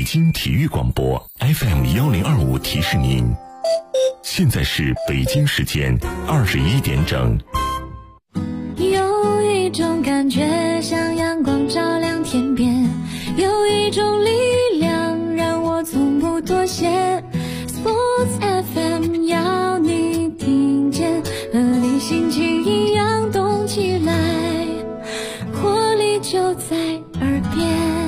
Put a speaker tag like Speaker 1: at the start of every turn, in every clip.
Speaker 1: 京体育广播 FM1025提示您，现在是北京时间21点整。
Speaker 2: 有一种感觉像阳光照亮天边，有一种力量让我从不妥协。Sports FM 要你听见，和你心情一样动起来，活力就在耳边。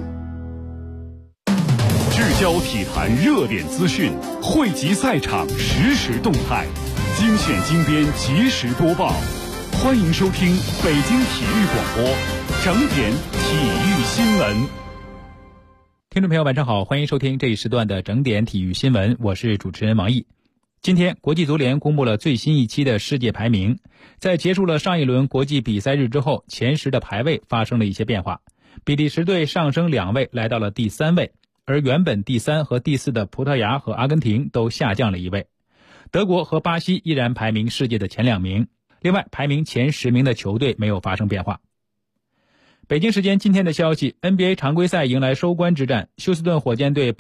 Speaker 3: 聚焦体坛热点资讯，汇集赛场实时动态，精选精编及时播报。欢迎收听北京体育广播整点体育新闻。
Speaker 4: 听众朋友晚上好，欢迎收听这一时段的整点体育新闻，我是主持人王毅。今天国际足联公布了最新一期的世界排名，在结束了上一轮国际比赛日之后，前10的排位发生了一些变化，比利时队上升2位来到了第3位，而原本第3和第4的葡萄牙和阿根廷都下降了1位，德国和巴西依然排名世界的前2名，另外排名前10名的球队没有发生变化。北京时间今天的消息， NBA 常规赛迎来收官之战，休斯顿火箭队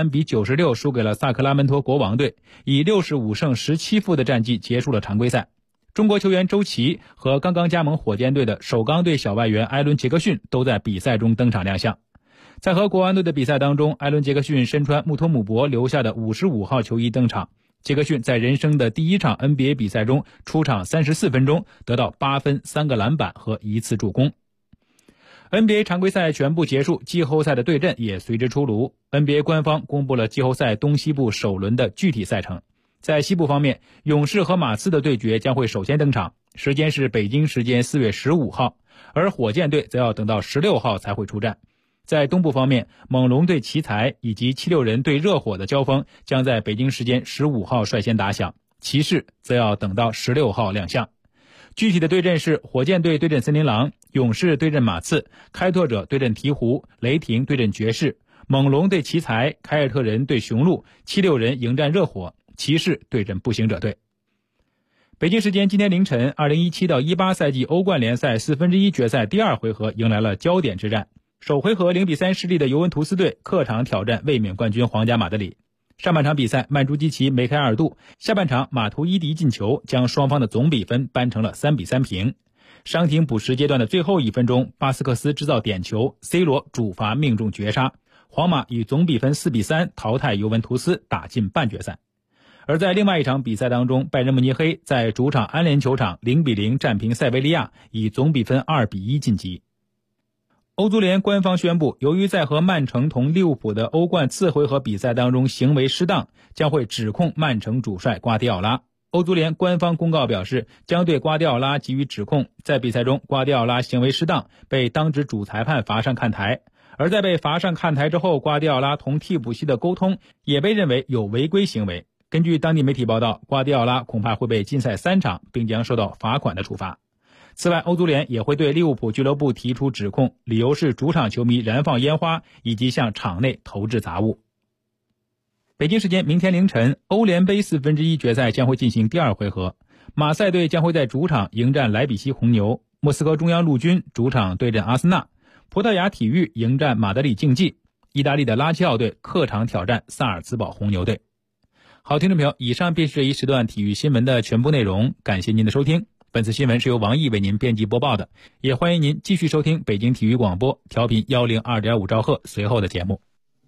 Speaker 4: 83-96输给了萨克拉门托国王队，以65胜17负的战绩结束了常规赛。中国球员周琦和刚刚加盟火箭队的首钢队小外援艾伦·杰克逊都在比赛中登场亮相。在和国王队的比赛当中，艾伦·杰克逊身穿穆托姆博留下的55号球衣登场。杰克逊在人生的第1场 NBA 比赛中出场34分钟，得到8分、3个篮板和1次助攻。NBA 常规赛全部结束，季后赛的对阵也随之出炉。NBA 官方公布了季后赛东西部首轮的具体赛程。在西部方面，勇士和马刺的对决将会首先登场，时间是北京时间4月15号，而火箭队则要等到16号才会出战。在东部方面，猛龙对奇才以及76人对热火的交锋将在北京时间15号率先打响，骑士则要等到16号亮相。具体的对阵是火箭队对阵森林狼，勇士对阵马刺，开拓者对阵鹈鹕，雷霆对阵爵士，猛龙对奇才，凯尔特人对雄鹿，76人迎战热火，骑士对阵步行者队。北京时间今天凌晨，2017-18赛季欧冠联赛1/4决赛第2回合迎来了焦点之战。首回合0-3失利的尤文图斯队客场挑战卫冕冠军皇家马德里。上半场比赛曼朱基奇梅开2度，下半场马图伊迪进球将双方的总比分扳成了3-3平。伤停补时阶段的最后1分钟，巴斯克斯制造点球， C 罗主罚命中绝杀，皇马以总比分4-3淘汰尤文图斯，打进半决赛。而在另外一场比赛当中，拜仁慕尼黑在主场安联球场0-0战平塞维利亚，以总比分2-1晋级。欧足联官方宣布，由于在和曼城同利物浦的欧冠次回合比赛当中行为失当，将会指控曼城主帅瓜迪奥拉。欧足联官方公告表示，将对瓜迪奥拉给予指控，在比赛中瓜迪奥拉行为失当，被当值主裁判罚上看台。而在被罚上看台之后，瓜迪奥拉同替补席的沟通也被认为有违规行为。根据当地媒体报道，瓜迪奥拉恐怕会被禁赛3场，并将受到罚款的处罚。此外，欧足联也会对利物浦俱乐部提出指控，理由是主场球迷燃放烟花以及向场内投掷杂物。北京时间明天凌晨，欧联杯1/4决赛将会进行第2回合，马赛队将会在主场迎战莱比锡红牛，莫斯科中央陆军主场对阵阿森纳，葡萄牙体育迎战马德里竞技，意大利的拉齐奥队客场挑战萨尔茨堡红牛队。好，听众朋友，以上便是这一时段体育新闻的全部内容，感谢您的收听。本次新闻是由王毅为您编辑播报的，也欢迎您继续收听北京体育广播调频102.5兆赫随后的节目。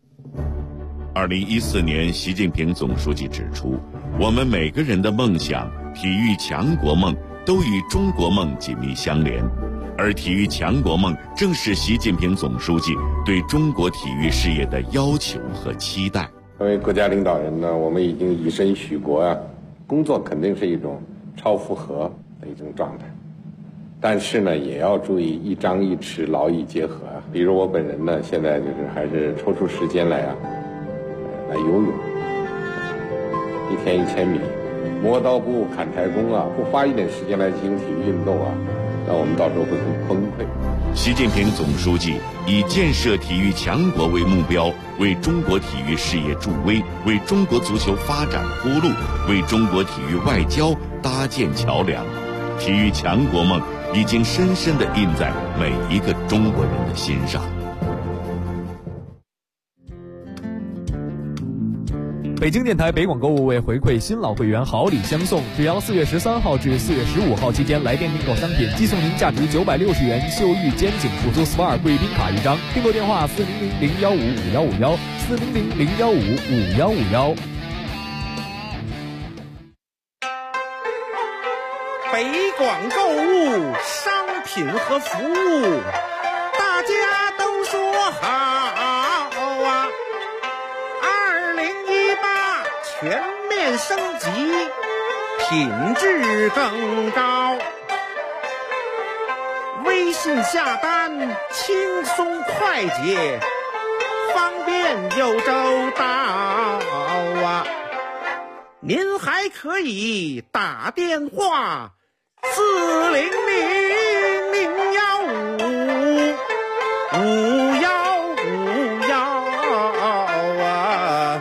Speaker 1: 2014年，习近平总书记指出，我们每个人的梦想、体育强国梦都与中国梦紧密相连，而体育强国梦正是习近平总书记对中国体育事业的要求和期待。
Speaker 5: 作为国家领导人呢，我们已经以身许国啊，工作肯定是一种超负荷的一种状态，但是呢，也要注意一张一弛，劳逸结合啊。比如我本人呢，现在就是还是抽出时间来来游泳，1天1000米，磨刀不误砍柴工啊，不花一点时间来进行体育运动啊，那我们到时候会很崩溃。
Speaker 1: 习近平总书记以建设体育强国为目标，为中国体育事业助威，为中国足球发展铺路，为中国体育外交搭建桥梁。体育强国梦已经深深地印在每一个中国人的心上。
Speaker 6: 北京电台北广购物为回馈新老会员好礼相送，只要4月13号至4月15号期间来电订购商品，即送您价值960元秀玉肩颈辅助 SPA 贵宾卡1张。订购电话400-015-5151，400-015-5151。
Speaker 7: 北广购物商品和服务，大家都说好啊！2018全面升级，品质更高。微信下单轻松快捷，方便又周到啊！您还可以打电话400-015-5151啊！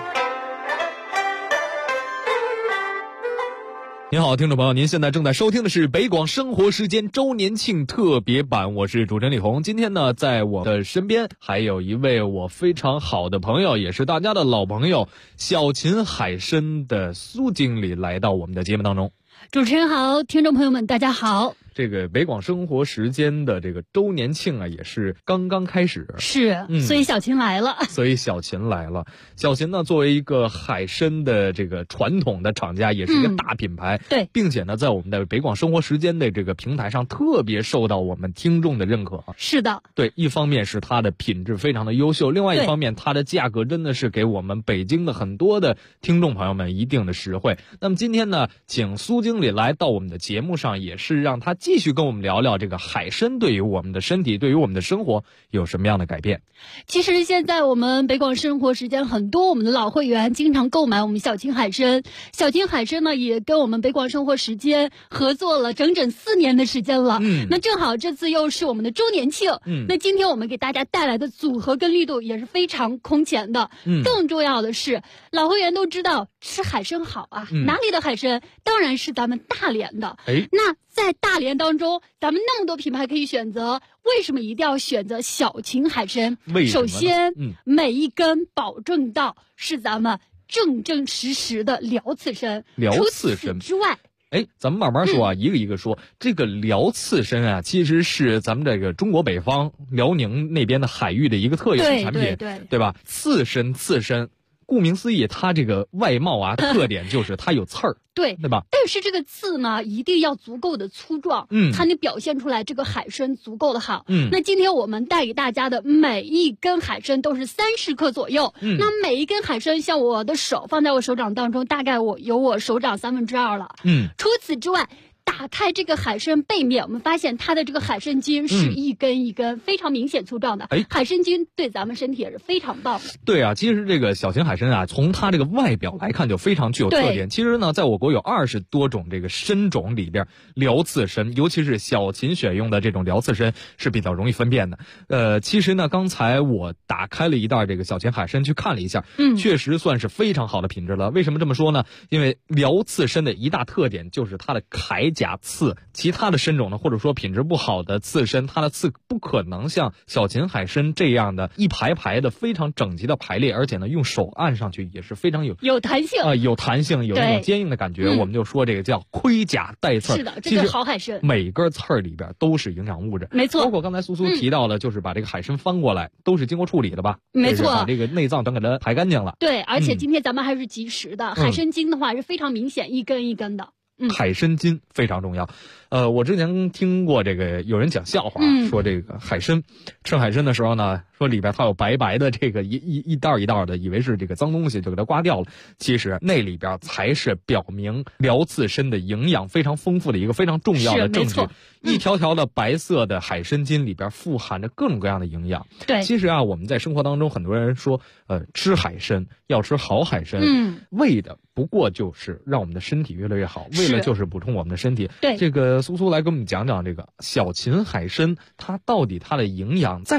Speaker 6: 您好，听众朋友，您现在正在收听的是北广生活时间周年庆特别版，我是主持人李红。今天呢，在我的身边还有一位我非常好的朋友，也是大家的老朋友，小秦海参的苏经理来到我们的节目当中。
Speaker 8: 主持人好，听众朋友们大家好。
Speaker 6: 这个北广生活时间的这个周年庆啊，也是刚刚开始，
Speaker 8: 是，所以小秦来了。
Speaker 6: 小秦呢，作为一个海参的这个传统的厂家，也是一个大品牌，
Speaker 8: 对，
Speaker 6: 并且呢，在我们的北广生活时间的这个平台上，特别受到我们听众的认可。
Speaker 8: 是的，
Speaker 6: 对，一方面是它的品质非常的优秀，另外一方面它的价格真的是给我们北京的很多的听众朋友们一定的实惠。那么今天呢，请苏经理来到我们的节目上，也是让他继续跟我们聊聊这个海参对于我们的身体，对于我们的生活有什么样的改变。
Speaker 8: 其实现在我们北广生活时间很多我们的老会员经常购买我们小秦海参，小秦海参呢也跟我们北广生活时间合作了整整4年的时间了。那正好这次又是我们的周年庆，那今天我们给大家带来的组合跟力度也是非常空前的。更重要的是，老会员都知道吃海参好啊，哪里的海参？当然是咱们大连的。那在大连当中，咱们那么多品牌可以选择，为什么一定要选择小秦海参？首先，每一根保证到是咱们正正实实的辽刺参。
Speaker 6: 辽刺参
Speaker 8: 之外，
Speaker 6: 咱们慢慢说啊，一个一个说。这个辽刺参啊，其实是咱们这个中国北方辽宁那边的海域的一个特有的产品，对吧？刺参，顾名思义，它这个外貌啊特点就是它有刺儿，对吧？
Speaker 8: 但是这个刺呢，一定要足够的粗壮，才能表现出来这个海参足够的好。那今天我们带给大家的每一根海参都是30克左右。那每一根海参，像我的手放在我手掌当中，大概有我手掌2/3了。除此之外，打开这个海参背面，我们发现它的这个海参筋是一根一根非常明显粗壮的。海参筋对咱们身体也是非常棒的。
Speaker 6: 对啊，其实这个小秦海参啊，从它这个外表来看就非常具有特点。其实呢，在我国有20多种这个参种里边，辽刺参，尤其是小秦选用的这种辽刺参是比较容易分辨的。其实呢，刚才我打开了一袋这个小秦海参去看了一下，确实算是非常好的品质了。为什么这么说呢？因为辽刺参的一大特点就是它的铠甲刺，其他的参种呢，或者说品质不好的刺参，它的刺不可能像小秦海参这样的一排排的非常整齐的排列，而且呢，用手按上去也是非常有
Speaker 8: 弹性
Speaker 6: 有弹性，有那种坚硬的感觉。我们就说这个叫盔甲带刺。
Speaker 8: 是的，这个好海参，
Speaker 6: 每根刺儿里边都是营养物质，
Speaker 8: 没错。
Speaker 6: 包括刚才苏提到的，就是把这个海参翻过来，都是经过处理的吧？
Speaker 8: 没错，
Speaker 6: 把这个内脏全给它排干净了。
Speaker 8: 对，而且今天咱们还是及时的，海参筋的话是非常明显，一根一根的。
Speaker 6: 海参筋非常重要。我之前听过这个有人讲笑话，说这个海参吃海参的时候呢，说里边它有白白的这个一袋一袋的，以为是这个脏东西，就给它刮掉了。其实那里边才是表明辽刺参的营养非常丰富的一个非常重要的证据。一条条的白色的海参筋里边富含着各种各样的营养。
Speaker 8: 对，
Speaker 6: 其实啊，我们在生活当中很多人说，吃海参要吃好海参，为的不过就是让我们的身体越来越好，为了就是补充我们的身体。
Speaker 8: 对，
Speaker 6: 这个苏来跟我们讲讲这个小秦海参，它到底它的营养在哪儿？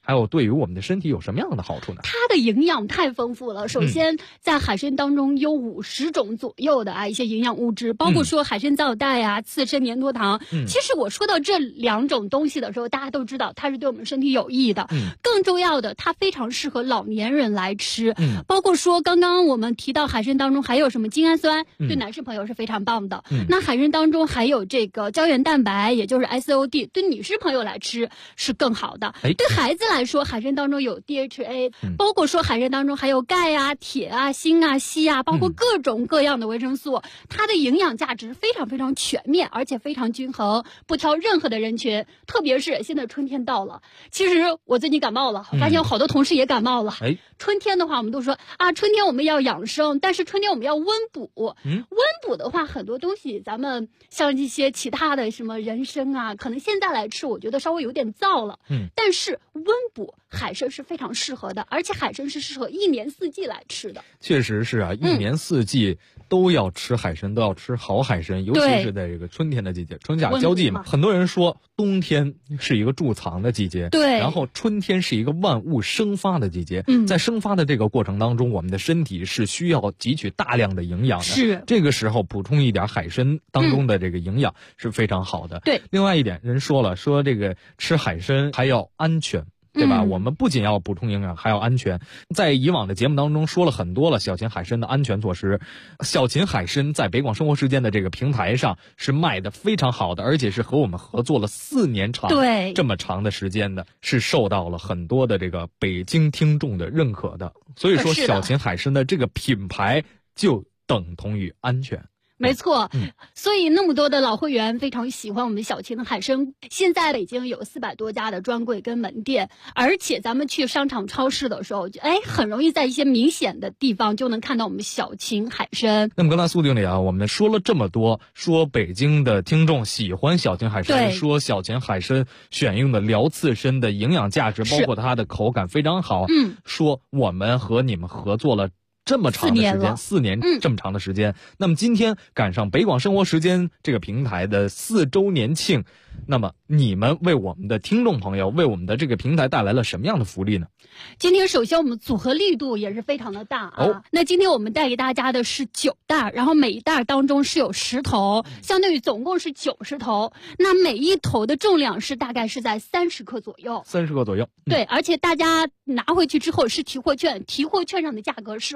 Speaker 6: 还有对于我们的身体有什么样的好处呢？
Speaker 8: 它的营养太丰富了。首先，在海参当中有50种左右的一些营养物质，包括说海参皂苷啊、刺参粘多糖。其实我说到这2种东西的时候，大家都知道它是对我们身体有益的。更重要的，它非常适合老年人来吃。包括说刚刚我们提到海参当中还有什么精氨酸，对男士朋友是非常棒的。那海参当中还有这个胶原蛋白，也就是 SOD， 对女士朋友来吃是更好的。对孩子来说，海参当中有 DHA，包括说海参当中还有钙啊、铁啊、锌啊、硒啊，包括各种各样的维生素，它的营养价值非常非常全面，而且非常均衡，不挑任何的人群。特别是现在春天到了，其实我最近感冒了，我发现有好多同事也感冒了。春天的话，我们都说春天我们要养生，但是春天我们要温补。温补的话，很多东西咱们像一些其他的什么人参啊，可能现在来吃，我觉得稍微有点燥了。但是温补海参是非常适合的，而且海参是适合1年4季来吃的。
Speaker 6: 确实是啊，1年4季都要吃海参，都要吃好海参，尤其是在这个春天的季节，春夏交际嘛。很多人说冬天是一个贮藏的季节，
Speaker 8: 对，
Speaker 6: 然后春天是一个万物生发的季节。在生发的这个过程当中，我们的身体是需要汲取大量的营养的。
Speaker 8: 是
Speaker 6: 这个时候补充一点海参当中的这个营养是非常好的。
Speaker 8: 对，
Speaker 6: 另外一点，人说了，说这个吃海参还要安全。对吧？我们不仅要补充营养，还要安全。在以往的节目当中说了很多了小秦海参的安全措施。小秦海参在北广生活时间的这个平台上是卖的非常好的，而且是和我们合作了4年长，
Speaker 8: 对，
Speaker 6: 这么长的时间的，是受到了很多的这个北京听众的认可的。所以说，小秦海参的这个品牌就等同于安全。
Speaker 8: 没错，所以那么多的老会员非常喜欢我们小秦的海参。现在北京有400多家的专柜跟门店，而且咱们去商场超市的时候，很容易在一些明显的地方就能看到我们小秦海参。
Speaker 6: 那么刚才苏经理我们说了这么多，说北京的听众喜欢小秦海参，说小秦海参选用的辽刺参的营养价值，包括它的口感非常好。说我们和你们合作了这么长的时间，4年这么长的时间。那么今天赶上北广生活时间这个平台的4周年庆，那么你们为我们的听众朋友，为我们的这个平台带来了什么样的福利呢？
Speaker 8: 今天首先我们组合力度也是非常的大那今天我们带给大家的是9袋，然后每一袋当中是有10头，相当于总共是90头。那每一头的重量是大概是在30克左右。
Speaker 6: 30克左右。
Speaker 8: 对，而且大家拿回去之后是提货券，提货券上的价格是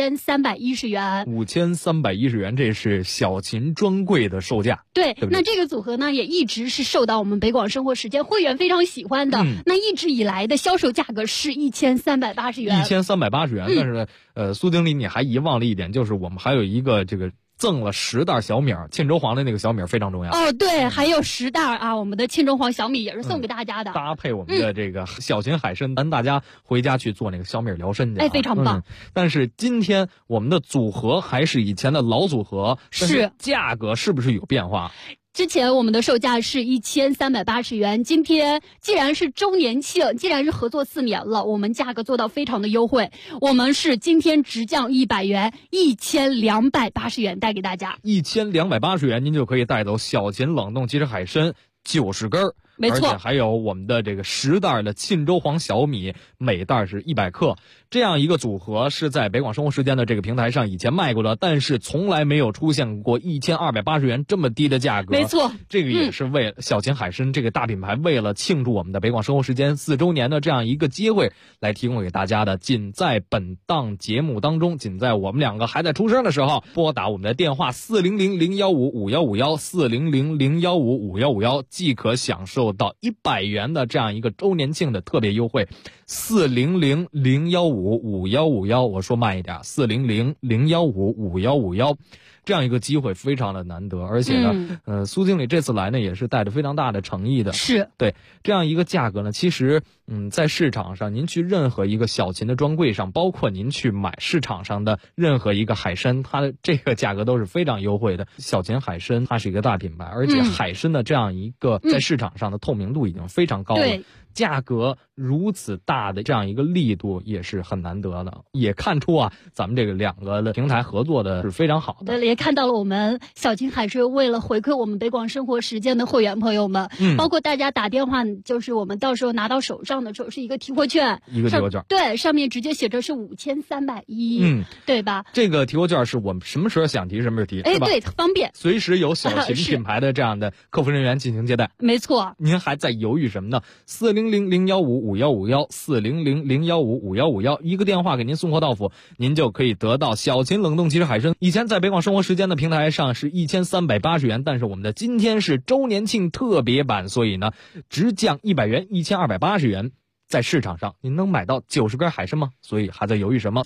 Speaker 8: 5310元。
Speaker 6: 5310元，这是小秦专柜的售价。
Speaker 8: 对，那这个组合呢也一直是受到我们北广生活时间会员非常喜欢的。那一直以来的销售价格是1380元。
Speaker 6: 1380元，但是苏经理你还遗忘了一点，就是我们还有一个这个赠了10袋小米，沁州黄的那个小米非常重要。
Speaker 8: 对，还有10袋我们的沁州黄小米也是送给大家的。
Speaker 6: 搭配我们的这个小秦海参，咱大家回家去做那个小米疗身去。
Speaker 8: 非常棒。
Speaker 6: 但是今天我们的组合还是以前的老组合，是价格是不是有变化？
Speaker 8: 之前我们的售价是1380元，今天既然是周年庆，既然是合作4年了，我们价格做到非常的优惠，我们是今天直降100元，1280元带给大家。
Speaker 6: 1280元您就可以带走小秦冷冻即食海参90根。
Speaker 8: 没错，
Speaker 6: 而且还有我们的这个10袋的沁州黄小米，每袋是100克，这样一个组合是在北广生活时间的这个平台上以前卖过的，但是从来没有出现过1280元这么低的价格。
Speaker 8: 没错，
Speaker 6: 这个也是为小秦海参这个大品牌为了庆祝我们的北广生活时间4周年的这样一个机会来提供给大家的。仅在本档节目当中，仅在我们2个还在出声的时候，拨打我们的电话400-015-5151，400-015-5151，即可享受到100元的这样一个周年庆的特别优惠。400-015-5151，我说慢一点，400-015-5151，这样一个机会非常的难得。而且呢，苏经理这次来呢也是带着非常大的诚意的。
Speaker 8: 是
Speaker 6: 对这样一个价格呢，其实在市场上您去任何一个小秦的专柜上，包括您去买市场上的任何一个海参，它的这个价格都是非常优惠的。小秦海参它是一个大品牌，而且海参的这样一个在市场上的透明度已经非常高了。价格如此大的这样一个力度也是很难得的，也看出咱们这个2个的平台合作的是非常好的。
Speaker 8: 对，也看到了我们小秦海参为了回馈我们北广生活时间的会员朋友们，包括大家打电话，就是我们到时候拿到手上账的时候是一个提货券，
Speaker 6: 一个提货券，
Speaker 8: 对，上面直接写着是5310，对吧？
Speaker 6: 这个提货券是我们什么时候想提什么时候提，对吧？
Speaker 8: 对，方便，
Speaker 6: 随时有小秦品牌的这样的客服人员进行接待。
Speaker 8: 没错。
Speaker 6: 您还在犹豫什么呢？400-015-5151，400-015-5151，一个电话给您送货到府，您就可以得到小秦冷冻即食海参。以前在北广生活时间的平台上是1380元，但是我们的今天是周年庆特别版，所以呢直降100元，1280元。在市场上您能买到90根海参吗？所以还在犹豫什么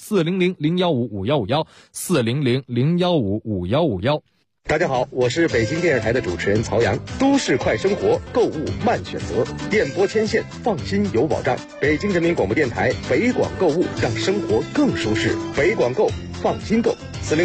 Speaker 6: ？400-015-5151，400-015-5151。
Speaker 9: 大家好，我是北京电视台的主持人曹阳。都市快生活，购物慢选择，电波牵线，放心有保障。北京人民广播电台北广购物，让生活更舒适。北广购，放心购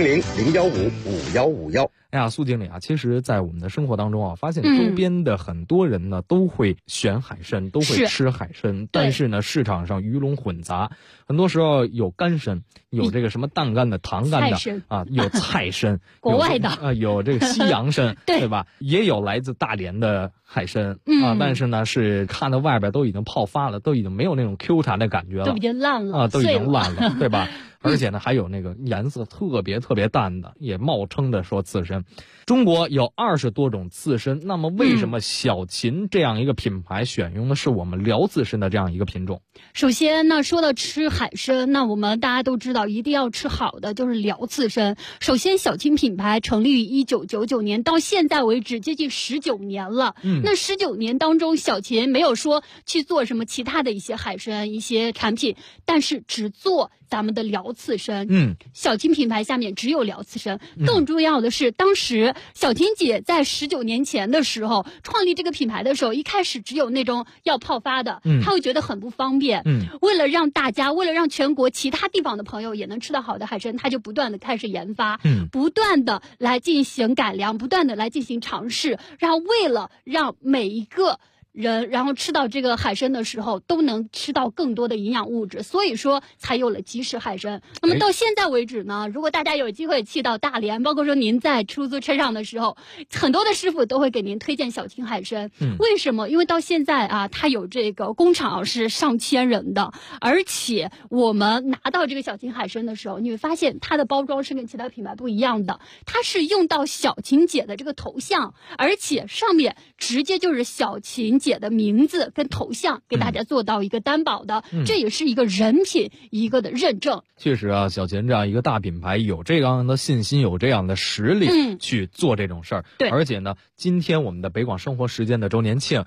Speaker 9: ，400-015-5151。
Speaker 6: 哎呀，苏经理啊，其实在我们的生活当中啊，发现周边的很多人呢都会选海参，都会吃海参，但是呢市场上鱼龙混杂，很多时候有干参，有这个什么淡干的、糖干的啊，有菜参，
Speaker 8: 国外的
Speaker 6: 有这个西洋参，对吧？也有来自大连的海参啊，但是呢是看到外边都已经泡发了，都已经没有那种 Q 弹的感觉了，
Speaker 8: 都已经烂了
Speaker 6: 啊，都已经烂了，对吧？而且呢，还有那个颜色特别淡的，也冒称的说刺参。中国有20多种刺参，那么为什么小秦这样一个品牌选用的是我们辽刺参的这样一个品种？
Speaker 8: 首先呢，说到吃海参，那我们大家都知道，一定要吃好的，就是辽刺参。首先，小秦品牌成立于1999年，到现在为止接近19年了。那19年当中，小秦没有说去做什么其他的一些海参一些产品，但是只做咱们的辽刺参。小秦品牌下面只有辽刺参。更重要的是，当时小秦姐在19年前的时候创立这个品牌的时候，一开始只有那种要泡发的，她会觉得很不方便。为了让全国其他地方的朋友也能吃到好的海参，她就不断的开始研发，不断的来进行改良，不断的来进行尝试，然后为了让每一个人然后吃到这个海参的时候都能吃到更多的营养物质，所以说才有了即食海参。那么到现在为止呢，如果大家有机会去到大连，包括说您在出租车上的时候，很多的师傅都会给您推荐小秦海参。为什么？因为到现在啊，它有这个工厂是上千人的，而且我们拿到这个小秦海参的时候，你会发现它的包装是跟其他品牌不一样的，它是用到小秦姐的这个头像，而且上面直接就是小秦姐的名字跟头像给大家做到一个担保的，这也是一个人品一个的认证。
Speaker 6: 确实啊，小秦这样一个大品牌有这样的信心，有这样的实力去做这种事儿。
Speaker 8: 对，
Speaker 6: 而且呢，今天我们的北广生活时间的周年庆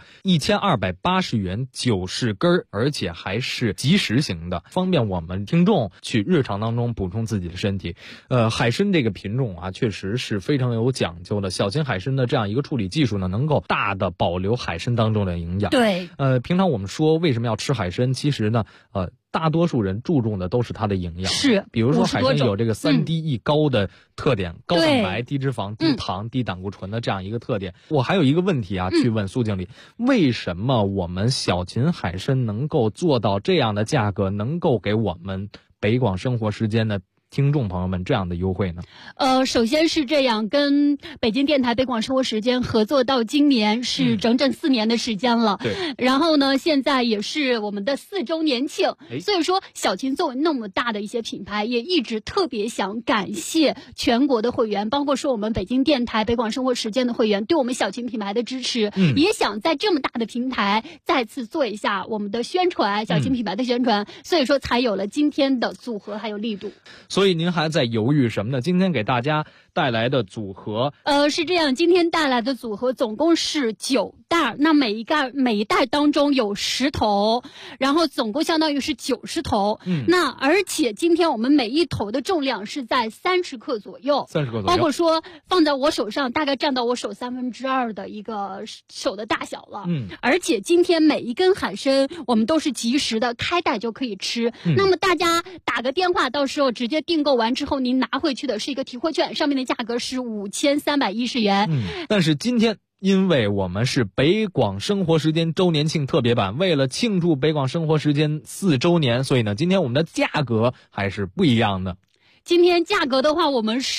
Speaker 6: ，1280元90根，而且还是即食型的，方便我们听众去日常当中补充自己的身体。海参这个品种啊，确实是非常有讲究的。小秦海参的这样一个处理技术呢，能够大的保留海参当中的营养。
Speaker 8: 对，
Speaker 6: 平常我们说为什么要吃海参，其实呢，大多数人注重的都是它的营养。
Speaker 8: 是，
Speaker 6: 比如说海参有这个3低1高的特点，高蛋白、低脂肪、低糖、低胆固醇的这样一个特点。我还有一个问题啊，去问苏经理，为什么我们小秦海参能够做到这样的价格，能够给我们北广生活时间的听众朋友们这样的优惠呢？
Speaker 8: 首先是这样，跟北京电台北广生活时间合作到今年是整整4年的时间了。
Speaker 6: 对。
Speaker 8: 然后呢，现在也是我们的4周年庆，所以说小秦作为那么大的一些品牌，也一直特别想感谢全国的会员，包括说我们北京电台北广生活时间的会员对我们小秦品牌的支持，也想在这么大的平台再次做一下我们的宣传，小秦品牌的宣传，所以说才有了今天的组合还有力度。
Speaker 6: 所以您还在犹豫什么呢？今天给大家带来的组合，
Speaker 8: 是这样，今天带来的组合总共是9袋，那每一袋当中有10头，然后总共相当于是90头。那而且今天我们每一头的重量是在30克左右，30克左右，包括说放在我手上大概占到我手2/3的一个手的大小了。而且今天每一根海参我们都是即食的，开袋就可以吃。那么大家打个电话，到时候直接订购完之后，您拿回去的是一个提货券，上面的价格是5310元。
Speaker 6: 但是今天因为我们是北广生活时间周年庆特别版，为了庆祝北广生活时间4周年，所以呢，今天我们的价格还是不一样的。
Speaker 8: 今天价格的话，我们是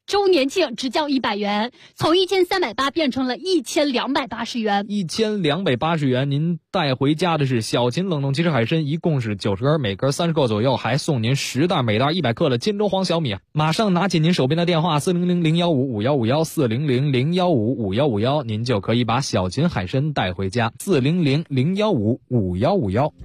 Speaker 8: 周年庆直降100元，从1380变成了1280元。
Speaker 6: 1280元，您带回家的是小秦冷冻鸡翅海参，一共是90根，每根30个左右，还送您10袋每袋100克的金州黄小米。马上拿起您手边的电话400-015-5151 400-015-5151，您就可以把小秦海参带回家。400-015-5151。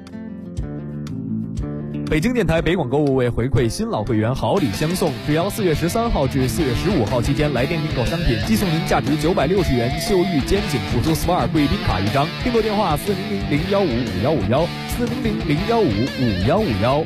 Speaker 6: 北京电台北广购物为回馈新老会员好礼相送，只要4月13号至4月15号期间来电订购商品，即送您价值960元秀玉肩颈辅助 SPA 贵宾卡1张。订购电话400-015-5151 400-015-5151。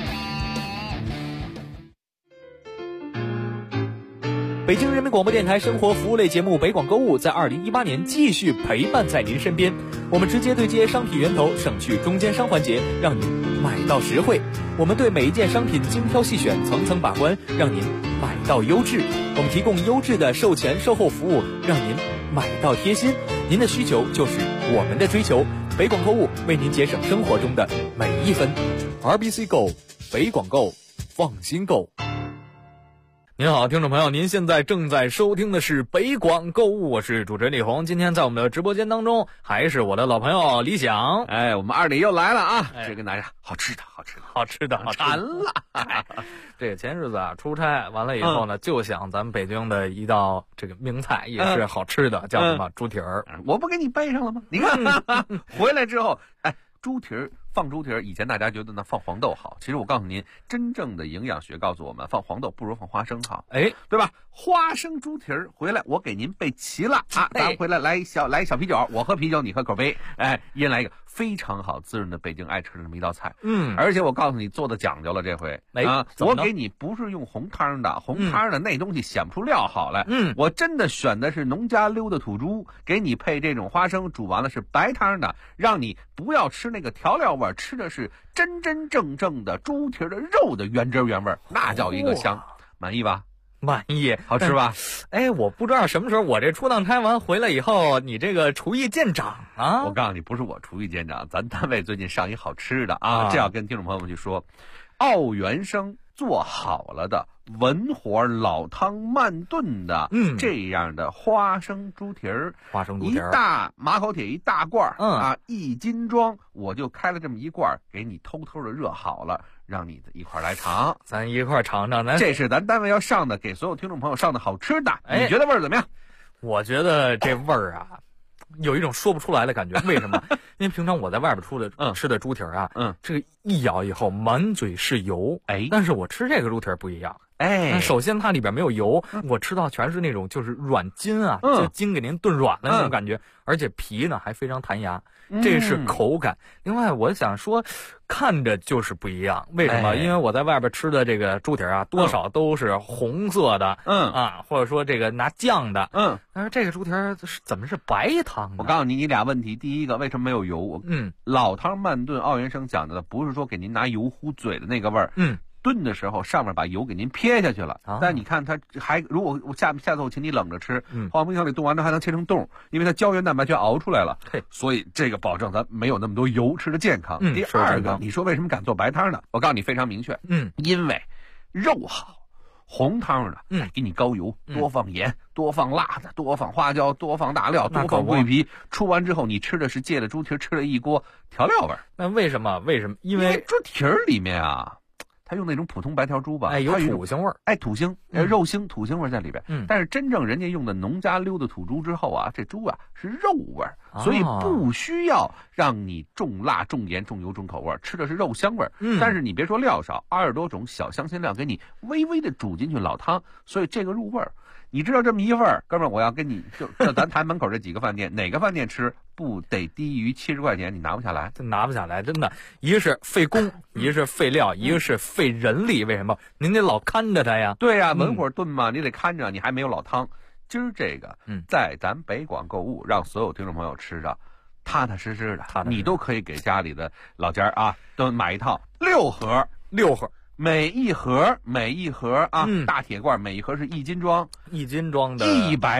Speaker 6: 北京人民广播电台生活服务类节目北广购物在2018年继续陪伴在您身边，我们直接对接商品源头，省去中间商环节，让您买到实惠。我们对每一件商品精挑细选，层层把关，让您买到优质。我们提供优质的售前售后服务，让您买到贴心。您的需求就是我们的追求，北广购物为您节省生活中的每一分。RBC Go， 北广购，放心购。您好，听众朋友，您现在正在收听的是北广购物，我是主持人李红。今天在我们的直播间当中，还是我的老朋友李想。
Speaker 10: 我们二弟又来了啊！这跟大家好吃的
Speaker 6: 馋了。这个前日子啊，出差完了以后呢，就想咱们北京的一道这个名菜，也是好吃的，叫什么猪蹄儿。
Speaker 10: 我不给你背上了吗？你看，回来之后，猪蹄儿。放猪蹄儿，以前大家觉得呢放黄豆好，其实我告诉您，真正的营养学告诉我们，放黄豆不如放花生好，对吧？花生猪蹄儿回来，我给您备齐了啊！咱回来来一小啤酒，我喝啤酒，你喝口杯，一人来一个非常好滋润的北京爱吃的这么一道菜。而且我告诉你，做的讲究了，这回我给你不是用红汤的，红汤的那东西显不出料好来。我真的选的是农家溜的土猪，给你配这种花生，煮完了是白汤的，让你不要吃那个调料味，吃的是真真正正的猪蹄的肉的原汁原味，那叫一个香。满意吧？
Speaker 6: 满意，
Speaker 10: 好吃吧？
Speaker 6: 我不知道什么时候我这出趟差完回来以后，你这个厨艺见长啊！
Speaker 10: 我告诉你，不是我厨艺见长，咱单位最近上一好吃的啊！这要跟听众朋友们去说，奥元生做好了的文火老汤慢炖的，这样的花生猪蹄儿，一大马口铁一大罐，1斤装，我就开了这么一罐，给你偷偷的热好了，让你一块来尝，
Speaker 6: 咱一块尝尝。
Speaker 10: 这是咱单位要上的，给所有听众朋友上的好吃的，你觉得味儿怎么样？
Speaker 6: 我觉得这味儿啊，有一种说不出来的感觉。为什么？因为平常我在外边吃的猪蹄儿啊，这个一咬以后满嘴是油，但是我吃这个猪蹄儿不一样。首先它里边没有油，我吃到全是那种就是软筋啊，就筋给您炖软了那种感觉，而且皮呢还非常弹牙，这是口感。另外我想说，看着就是不一样，为什么？因为我在外边吃的这个猪蹄儿啊，多少都是红色的，或者说这个拿酱的，但是这个猪蹄儿怎么是白汤呢？
Speaker 10: 我告诉你，你俩问题，第一个为什么没有油？老汤慢炖，奥元生讲的不是说给您拿油糊嘴的那个味儿，炖的时候上面把油给您撇下去了，但你看它还，如果我下次我请你冷着吃，放冰箱里冻完之后还能切成冻，因为它胶原蛋白全熬出来了，所以这个保证咱没有那么多油，吃的健康。第二个，你说为什么敢做白汤呢？我告诉你非常明确，因为肉好。红汤的，给你高油，多放盐，多放辣的，多放花椒，多放大料，多放桂皮。出完之后，你吃的是借了猪蹄，吃了一锅调料味儿。
Speaker 6: 那为什么？因为
Speaker 10: 猪蹄儿里面啊，它用那种普通白条猪吧，
Speaker 6: 有土腥味儿，
Speaker 10: 土腥，肉腥、土腥味在里边。但是真正人家用的农家溜的土猪之后啊，这猪啊是肉味儿，所以不需要让你重辣、重盐、重油、重口味，吃的是肉香味儿。但是你别说料少，20多种小香辛料给你微微的煮进去老汤，所以这个入味儿。你知道这么一份儿，哥们儿，我要跟你就咱台门口这几个饭店，哪个饭店吃不得低于70块钱？你拿不下来，
Speaker 6: 拿不下来，真的。一个是费工，一个是费料，一个是费人力。为什么？您得老看着它呀。
Speaker 10: 对呀，文火炖嘛，你得看着，你还没有老汤。今儿这个，在咱北广购物，让所有听众朋友吃着踏踏实实的，你都可以给家里的老家啊，都买一套6盒。每一盒啊，大铁罐，每一盒是1斤装
Speaker 6: ，1斤装的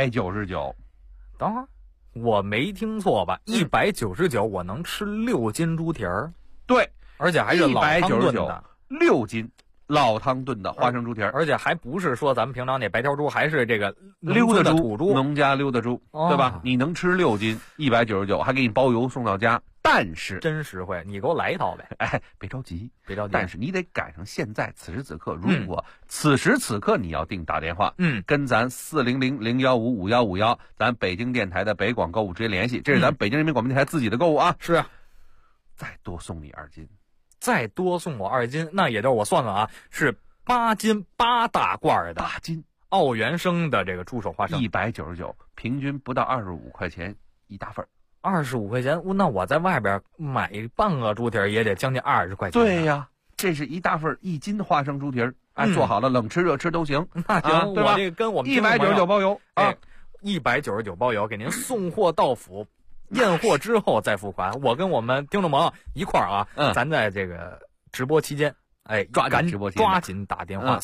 Speaker 10: 199。
Speaker 6: 等会儿，我没听错吧？199，我能吃6斤猪蹄儿？
Speaker 10: 对，
Speaker 6: 而且还是老汤炖的
Speaker 10: ，6斤老汤炖的花生猪蹄儿，
Speaker 6: 而且还不是说咱们平常那白条猪，还是这个
Speaker 10: 溜达
Speaker 6: 土猪，
Speaker 10: 农家溜达猪，对吧？你能吃6斤，199，还给你包邮送到家。但是
Speaker 6: 真实惠，你给我来一套呗！
Speaker 10: 哎，别着急，
Speaker 6: 别着急。
Speaker 10: 但是你得赶上现在此时此刻，如果此时此刻你要订，打电话，跟咱400-015-5151，咱北京电台的北广购物直接联系，这是咱北京人民广播电台自己的购物啊。
Speaker 6: 是啊，
Speaker 10: 再多送你2斤，
Speaker 6: 再多送我2斤，那也就是我算算啊，是8斤8大罐的
Speaker 10: 8斤
Speaker 6: 奥原生的这个猪手花生
Speaker 10: ，199，平均不到25块钱一大份。
Speaker 6: 25块钱，那我在外边买半个猪蹄也得将近20块钱。
Speaker 10: 对呀，这是一大份1斤的花生猪蹄做好了冷吃热吃都行。
Speaker 6: 那行，
Speaker 10: 对吧？
Speaker 6: 我这跟我们
Speaker 10: 199包邮啊
Speaker 6: ，199包邮，给您送货到府，验货之后再付款。我跟我们听众朋友一块儿啊，咱在这个直播期间，
Speaker 10: 抓
Speaker 6: 紧打电话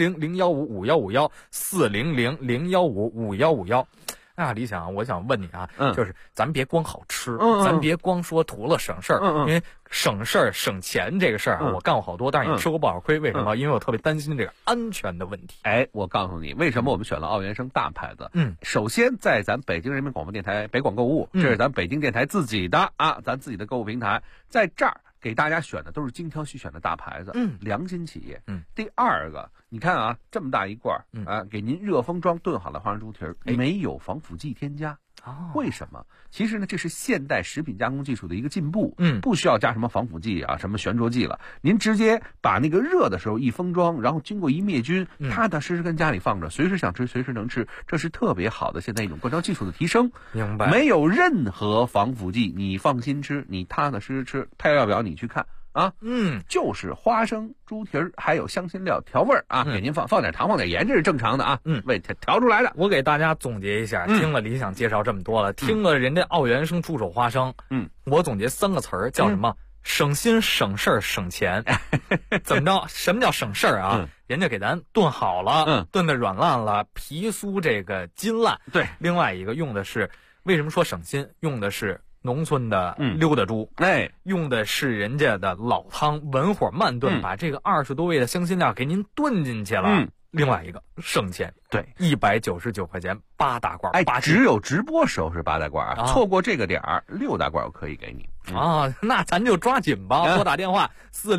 Speaker 6: 400-015-5151，400-015-5151。哎呀，李想，我想问你啊，就是咱别光好吃，咱别光说图了省事儿，因为省事儿省钱这个事儿啊，我干过好多，但是也吃过不少亏。为什么？因为我特别担心这个安全的问题。
Speaker 10: 我告诉你，为什么我们选了奥原生大牌子？首先在咱北京人民广播电台北广购物，这是咱北京电台自己的咱自己的购物平台，在这儿给大家选的都是精挑细选的大牌子，良心企业。第二个，你看啊，这么大一罐给您热封装炖好的花生猪蹄没有防腐剂添加。为什么？其实呢，这是现代食品加工技术的一个进步，不需要加什么防腐剂啊，什么悬浊剂了。您直接把那个热的时候一封装，然后经过一灭菌，踏踏实实跟家里放着，随时想吃随时能吃，这是特别好的现在一种灌装技术的提升。
Speaker 6: 明白？
Speaker 10: 没有任何防腐剂，你放心吃，你踏踏实实吃。配料表你去看。就是花生猪蹄还有香辛料调味啊，给您放点糖放点盐，这是正常的啊，为调出来的。
Speaker 6: 我给大家总结一下，听了李想介绍这么多了，听了人家奥原生猪手花生，我总结3个词儿，叫什么？省心省事儿省钱。怎么着？什么叫省事儿啊？人家给咱炖好了，炖的软烂了，皮酥这个筋烂。
Speaker 10: 对，
Speaker 6: 另外一个用的是，为什么说省心？用的是农村的溜达猪，用的是人家的老汤，文火慢炖，把这个20多味的香辛料给您炖进去了。另外一个省钱，
Speaker 10: 对
Speaker 6: ，199块钱8大罐，
Speaker 10: 只有直播时候是8大罐啊，错过这个点儿6大罐我可以给你
Speaker 6: 那咱就抓紧吧，拨打电话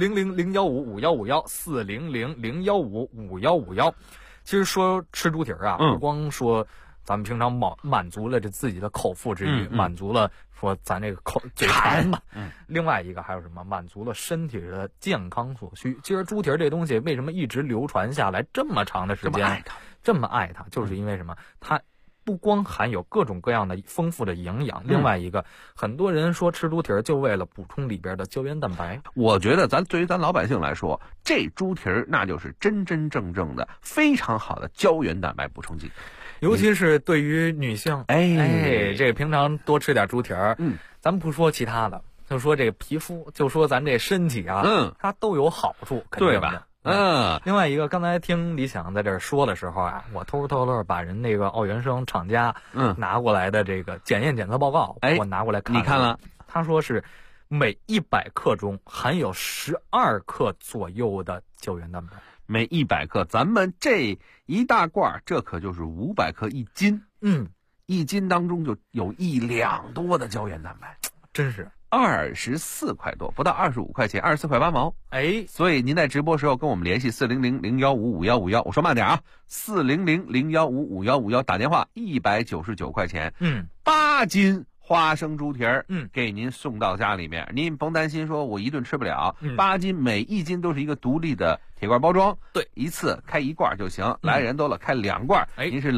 Speaker 6: 400-015-5151，400-015-5151。其实说吃猪蹄不光说咱们平常满足了这自己的口腹之欲，满足了说咱这个嘴馋嘛。另外一个还有什么？满足了身体的健康所需。其实猪蹄这东西为什么一直流传下来这么长的时间，这么爱它，就是因为什么？它不光含有各种各样的丰富的营养，另外一个，很多人说吃猪蹄就为了补充里边的胶原蛋白。
Speaker 10: 我觉得对于咱老百姓来说，这猪蹄那就是真真正正的非常好的胶原蛋白补充剂。
Speaker 6: 尤其是对于女性，这个平常多吃点猪蹄咱们不说其他的，就说这个皮肤，就说咱这身体啊，它都有好处，
Speaker 10: 对吧？
Speaker 6: 另外一个，刚才听李想在这儿说的时候啊，我偷把人那个奥原生厂家拿过来的这个检验检测报告，我拿过来看，
Speaker 10: 你看了？
Speaker 6: 他说是每100克中含有12克左右的胶原蛋白。
Speaker 10: 每100克，咱们这一大罐，这可就是500克1斤。1斤当中就有1两多的胶原蛋白，
Speaker 6: 真是
Speaker 10: 24块多，不到25块钱，24块8毛。所以您在直播时候跟我们联系400-015-5151，我说慢点啊，400-015-5151，打电话199块钱，8斤花生猪蹄给您送到家里面，您甭担心说我一顿吃不了，8斤，每1斤都是一个独立的铁罐包装，
Speaker 6: 对，
Speaker 10: 一次开1罐就行，来人多了开2罐，您是